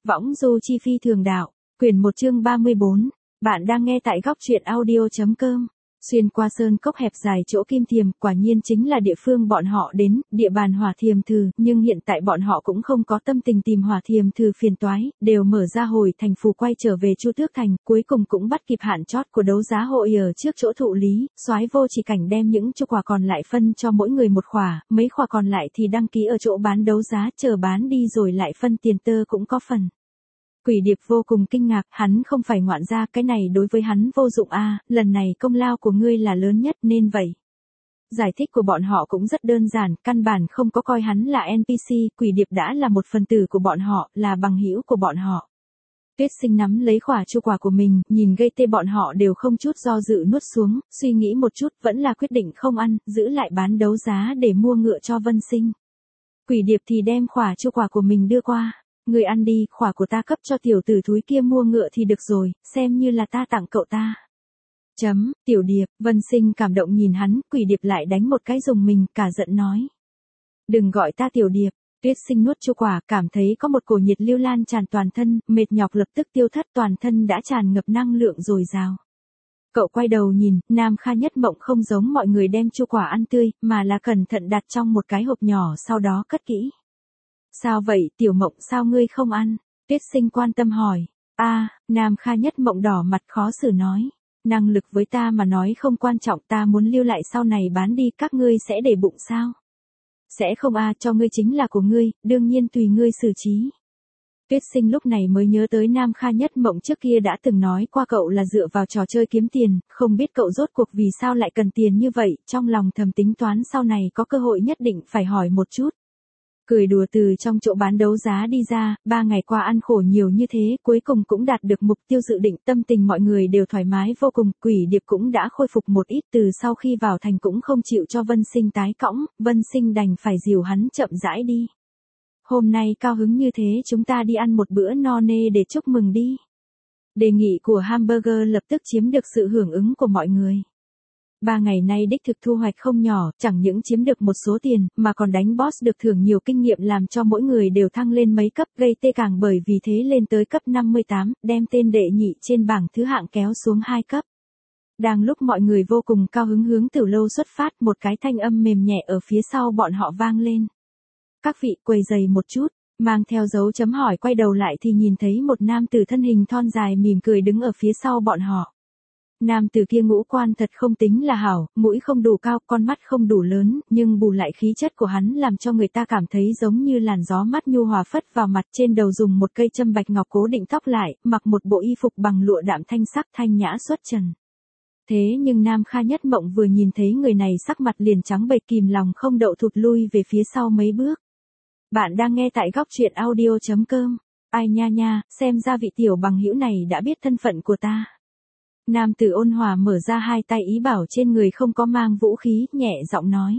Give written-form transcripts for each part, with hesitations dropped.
Võng du chi phi thường đạo, quyển 1 chương 34. Bạn đang nghe tại góc truyện audio.com. Xuyên qua sơn cốc hẹp dài chỗ Kim Thiềm, quả nhiên chính là địa phương bọn họ đến, địa bàn Hỏa Thiềm Thử, nhưng hiện tại bọn họ cũng không có tâm tình tìm Hỏa Thiềm Thử phiền toái, đều mở ra hồi thành phù quay trở về Chu Tước Thành, cuối cùng cũng bắt kịp hạn chót của đấu giá hội ở trước chỗ thụ lý, Soái Vô Chỉ Cảnh đem những chu quả còn lại phân cho mỗi người một khỏa, mấy khỏa còn lại thì đăng ký ở chỗ bán đấu giá, chờ bán đi rồi lại phân tiền tơ cũng có phần. Quỷ Điệp vô cùng kinh ngạc, hắn không phải ngoạn gia, cái này đối với hắn vô dụng a, lần này công lao của ngươi là lớn nhất nên vậy. Giải thích của bọn họ cũng rất đơn giản, căn bản không có coi hắn là NPC, Quỷ Điệp đã là một phần tử của bọn họ, là bằng hữu của bọn họ. Tuyết Sinh nắm lấy khỏa chu quả của mình, nhìn gây tê bọn họ đều không chút do dự nuốt xuống, suy nghĩ một chút vẫn là quyết định không ăn, giữ lại bán đấu giá để mua ngựa cho Vân Sinh. Quỷ Điệp thì đem khỏa chu quả của mình đưa qua. Người ăn đi, khỏa của ta cấp cho tiểu tử thúi kia mua ngựa thì được rồi, xem như là ta tặng cậu ta. Tiểu Điệp, Vân Sinh cảm động nhìn hắn, Quỷ Điệp lại đánh một cái dùng mình, cả giận nói. Đừng gọi ta Tiểu Điệp. Tuyết Sinh nuốt chu quả, cảm thấy có một cổ nhiệt lưu lan tràn toàn thân, mệt nhọc lập tức tiêu thất, toàn thân đã tràn ngập năng lượng dồi dào. Cậu quay đầu nhìn, Nam Kha Nhất Mộng không giống mọi người đem chu quả ăn tươi, mà là cẩn thận đặt trong một cái hộp nhỏ sau đó cất kỹ. Sao vậy, Tiểu Mộng, sao ngươi không ăn? Tuyết Sinh quan tâm hỏi. Nam Kha Nhất Mộng đỏ mặt khó xử nói. Năng lực với ta mà nói không quan trọng, ta muốn lưu lại sau này bán đi, các ngươi sẽ để bụng sao? Sẽ không cho ngươi chính là của ngươi, đương nhiên tùy ngươi xử trí. Tuyết Sinh lúc này mới nhớ tới Nam Kha Nhất Mộng trước kia đã từng nói qua cậu là dựa vào trò chơi kiếm tiền, không biết cậu rốt cuộc vì sao lại cần tiền như vậy, trong lòng thầm tính toán sau này có cơ hội nhất định phải hỏi một chút. Cười đùa từ trong chỗ bán đấu giá đi ra, 3 ngày qua ăn khổ nhiều như thế, cuối cùng cũng đạt được mục tiêu dự định, tâm tình mọi người đều thoải mái vô cùng, Quỷ Điệp cũng đã khôi phục một ít, từ sau khi vào thành cũng không chịu cho Vân Sinh tái cõng, Vân Sinh đành phải dìu hắn chậm rãi đi. Hôm nay cao hứng như thế chúng ta đi ăn một bữa no nê để chúc mừng đi. Đề nghị của Hamburger lập tức chiếm được sự hưởng ứng của mọi người. 3 ngày nay đích thực thu hoạch không nhỏ, chẳng những chiếm được một số tiền, mà còn đánh boss được thưởng nhiều kinh nghiệm làm cho mỗi người đều thăng lên mấy cấp, gây tê càng bởi vì thế lên tới cấp 58, đem tên đệ nhị trên bảng thứ hạng kéo xuống 2 cấp. Đang lúc mọi người vô cùng cao hứng hướng Tử Lâu xuất phát, một cái thanh âm mềm nhẹ ở phía sau bọn họ vang lên. Các vị, quầy giày một chút, mang theo dấu chấm hỏi quay đầu lại thì nhìn thấy một nam tử thân hình thon dài mỉm cười đứng ở phía sau bọn họ. Nam tử kia ngũ quan thật không tính là hảo, mũi không đủ cao, con mắt không đủ lớn, nhưng bù lại khí chất của hắn làm cho người ta cảm thấy giống như làn gió mát nhu hòa phất vào mặt, trên đầu dùng một cây châm bạch ngọc cố định tóc lại, mặc một bộ y phục bằng lụa đạm thanh sắc thanh nhã xuất trần. Thế nhưng Nam Kha Nhất Mộng vừa nhìn thấy người này sắc mặt liền trắng bệch, kìm lòng không đậu thụt lui về phía sau mấy bước. Bạn đang nghe tại góc truyện audio.com. Ai nha, xem ra vị tiểu bằng hữu này đã biết thân phận của ta. Nam tử ôn hòa mở ra hai tay ý bảo trên người không có mang vũ khí, nhẹ giọng nói.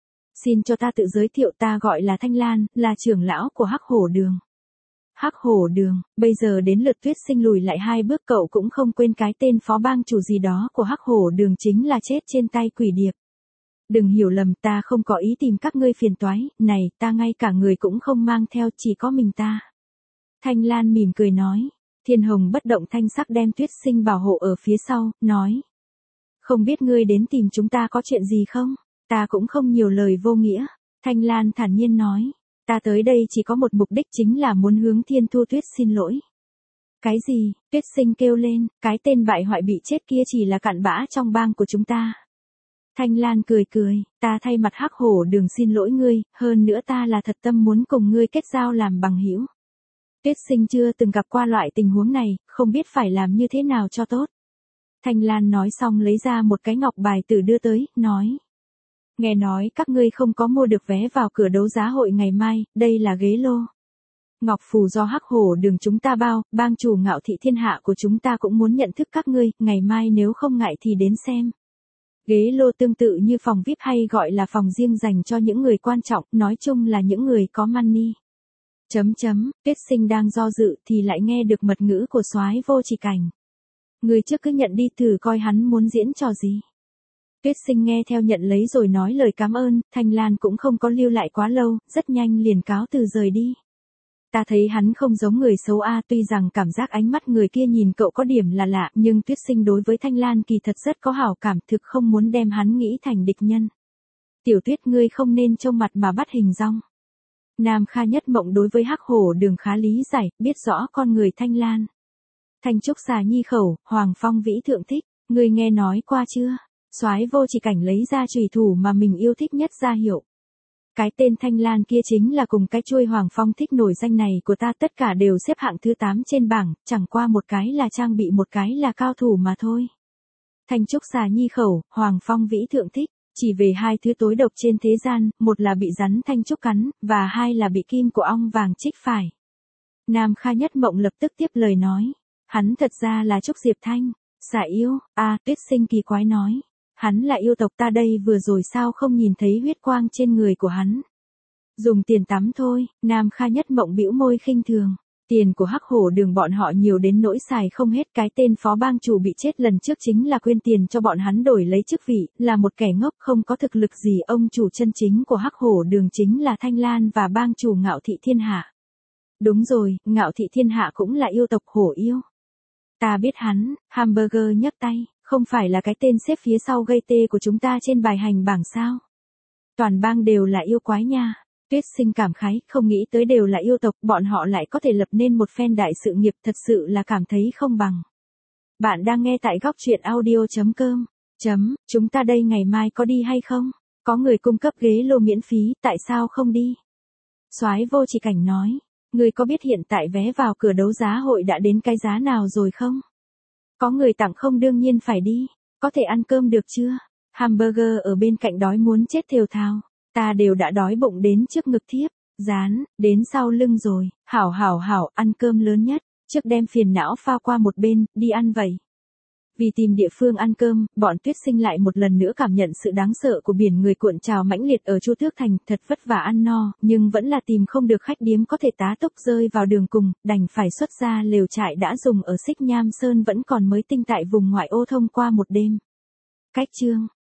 Xin cho ta tự giới thiệu, ta gọi là Thanh Lan, là trưởng lão của Hắc Hổ Đường. Hắc Hổ Đường, bây giờ đến lượt Tuyết Sinh lùi lại 2 bước, cậu cũng không quên cái tên phó bang chủ gì đó của Hắc Hổ Đường chính là chết trên tay Quỷ Điệp. Đừng hiểu lầm, ta không có ý tìm các ngươi phiền toái, này, ta ngay cả người cũng không mang theo, chỉ có mình ta. Thanh Lan mỉm cười nói. Thiên Hồng bất động thanh sắc đem Tuyết Sinh bảo hộ ở phía sau, nói. Không biết ngươi đến tìm chúng ta có chuyện gì không? Ta cũng không nhiều lời vô nghĩa. Thanh Lan thản nhiên nói. Ta tới đây chỉ có một mục đích, chính là muốn hướng Thiên Thu Tuyết xin lỗi. Cái gì? Tuyết Sinh kêu lên, cái tên bại hoại bị chết kia chỉ là cặn bã trong bang của chúng ta. Thanh Lan cười, ta thay mặt Hắc Hổ Đường xin lỗi ngươi, hơn nữa ta là thật tâm muốn cùng ngươi kết giao làm bằng hữu. Tuyết Sinh chưa từng gặp qua loại tình huống này, không biết phải làm như thế nào cho tốt. Thanh Lan nói xong lấy ra một cái ngọc bài tử đưa tới, nói. Nghe nói các ngươi không có mua được vé vào cửa đấu giá hội ngày mai, đây là ghế lô. Ngọc phù do Hắc Hổ Đường chúng ta bao, bang chủ Ngạo Thị Thiên Hạ của chúng ta cũng muốn nhận thức các ngươi, ngày mai nếu không ngại thì đến xem. Ghế lô tương tự như phòng VIP hay gọi là phòng riêng dành cho những người quan trọng, nói chung là những người có money. Tuyết Sinh đang do dự thì lại nghe được mật ngữ của Soái Vô Chỉ Cảnh. Người trước cứ nhận đi thử coi hắn muốn diễn trò gì. Tuyết Sinh nghe theo nhận lấy rồi nói lời cảm ơn, Thanh Lan cũng không có lưu lại quá lâu, rất nhanh liền cáo từ rời đi. Ta thấy hắn không giống người xấu a, tuy rằng cảm giác ánh mắt người kia nhìn cậu có điểm là lạ, nhưng Tuyết Sinh đối với Thanh Lan kỳ thật rất có hảo cảm, thực không muốn đem hắn nghĩ thành địch nhân. Tiểu Tuyết, ngươi không nên trông mặt mà bắt hình dong. Nam Kha Nhất Mộng đối với Hắc Hổ Đường khá lý giải, biết rõ con người Thanh Lan. Thanh Trúc xà nhi khẩu, Hoàng Phong Vĩ thượng thích, ngươi nghe nói qua chưa? Soái Vô Chỉ Cảnh lấy ra chùy thủ mà mình yêu thích nhất ra hiệu. Cái tên Thanh Lan kia chính là cùng cái chuôi Hoàng Phong thích nổi danh này của ta, tất cả đều xếp hạng thứ 8 trên bảng, chẳng qua một cái là trang bị, một cái là cao thủ mà thôi. Thanh Trúc xà nhi khẩu, Hoàng Phong Vĩ thượng thích, chỉ về hai thứ tối độc trên thế gian, một là bị rắn thanh trúc cắn, và hai là bị kim của ong vàng chích phải. Nam Kha Nhất Mộng lập tức tiếp lời nói, hắn thật ra là Trúc Diệp Thanh, xà yêu, Tuyết Sinh kỳ quái nói. Hắn là yêu tộc ta đây, vừa rồi sao không nhìn thấy huyết quang trên người của hắn. Dùng tiền tắm thôi, Nam Kha Nhất Mộng bĩu môi khinh thường. Tiền của Hắc Hổ Đường bọn họ nhiều đến nỗi xài không hết, cái tên phó bang chủ bị chết lần trước chính là quên tiền cho bọn hắn đổi lấy chức vị, là một kẻ ngốc không có thực lực gì. Ông chủ chân chính của Hắc Hổ Đường chính là Thanh Lan và bang chủ Ngạo Thị Thiên Hạ. Đúng rồi, Ngạo Thị Thiên Hạ cũng là yêu tộc hổ yêu. Ta biết hắn, Hamburger nhấc tay. Không phải là cái tên xếp phía sau gây tê của chúng ta trên bài hành bảng sao? Toàn bang đều là yêu quái nha. Tuyết Sinh cảm khái, không nghĩ tới đều là yêu tộc, bọn họ lại có thể lập nên một phen đại sự nghiệp, thật sự là cảm thấy không bằng. Bạn đang nghe tại góc truyện audio.com. Chúng ta đây ngày mai có đi hay không? Có người cung cấp ghế lô miễn phí, tại sao không đi? Soái Vô Chỉ Cảnh nói, người có biết hiện tại vé vào cửa đấu giá hội đã đến cái giá nào rồi không? Có người tặng không, đương nhiên phải đi. Có thể ăn cơm được chưa? Hamburger ở bên cạnh đói muốn chết thều thào. Ta đều đã đói bụng đến trước ngực thiếp, dán, đến sau lưng rồi. Hảo, ăn cơm lớn nhất. Trước đem phiền não pha qua một bên, đi ăn vậy. Vì tìm địa phương ăn cơm, bọn Tuyết Sinh lại một lần nữa cảm nhận sự đáng sợ của biển người cuộn trào mãnh liệt ở Chu Tước Thành, thật vất vả ăn no, nhưng vẫn là tìm không được khách điếm có thể tá túc, rơi vào đường cùng, đành phải xuất ra lều trại đã dùng ở Xích Nham Sơn vẫn còn mới tinh tại vùng ngoại ô thông qua một đêm. Cách chương